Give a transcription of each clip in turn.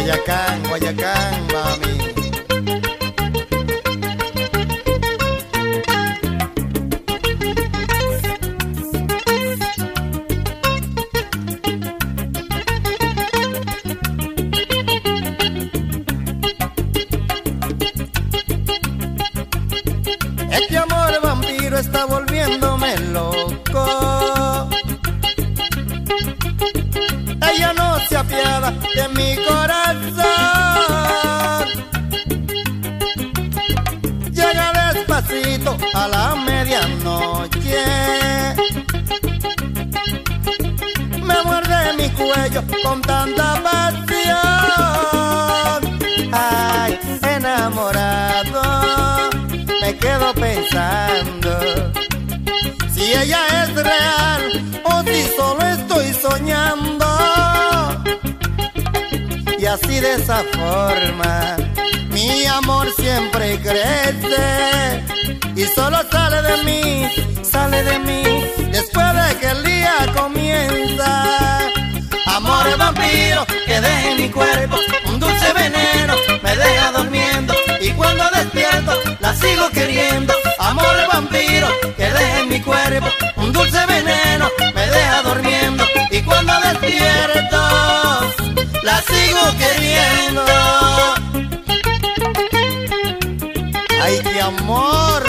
Guayacán, Guayacán, mami. Este amor vampiro está volviéndome loco. Ella no se apiada de mi corazón. Llega despacito a la medianoche, me muerde mi cuello con tanta pasión. Ay, enamorado, me quedo pensando si ella es real o si solo estoy soñando. Y así de esa forma mi amor siempre crece y solo sale de mí después de que el día comienza. Amor vampiro que deja en mi cuerpo un dulce veneno, me deja durmiendo y cuando despierto la sigo queriendo. Amor vampiro que deja en mi cuerpo un dulce veneno, me deja durmiendo y cuando despierto la sigo queriendo. ¡Ay, qué amor!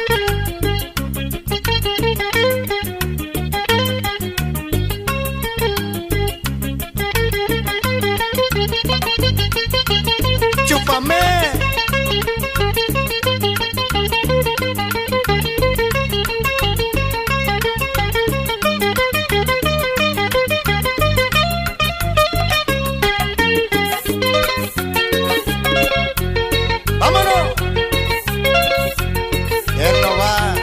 ¡Chúpame! ¡Vámonos! Él no va.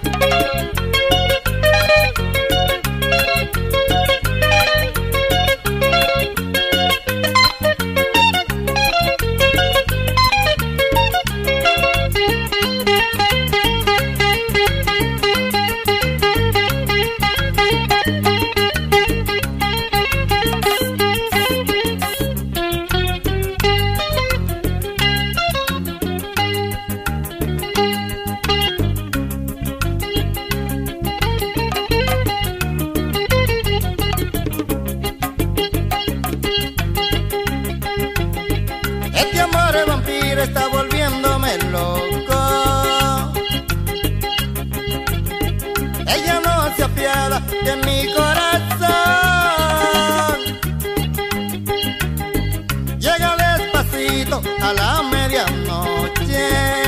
Este amor vampiro está volviéndome loco. Ella no se apiada de mi corazón. Llega despacito a la medianoche,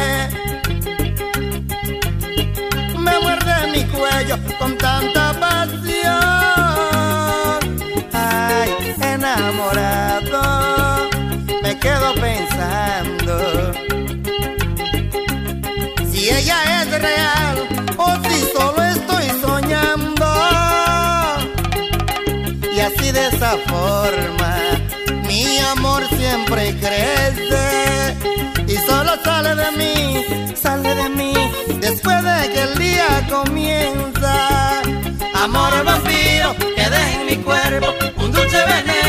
me muerde mi cuello con tanta pasión. Ay, enamorado, me quedo pensando si ella es real o si solo estoy soñando. Y así de esa forma mi amor siempre crece y solo sale de mí después de que el día comienza. Amor vampiro que deja en mi cuerpo un dulce veneno,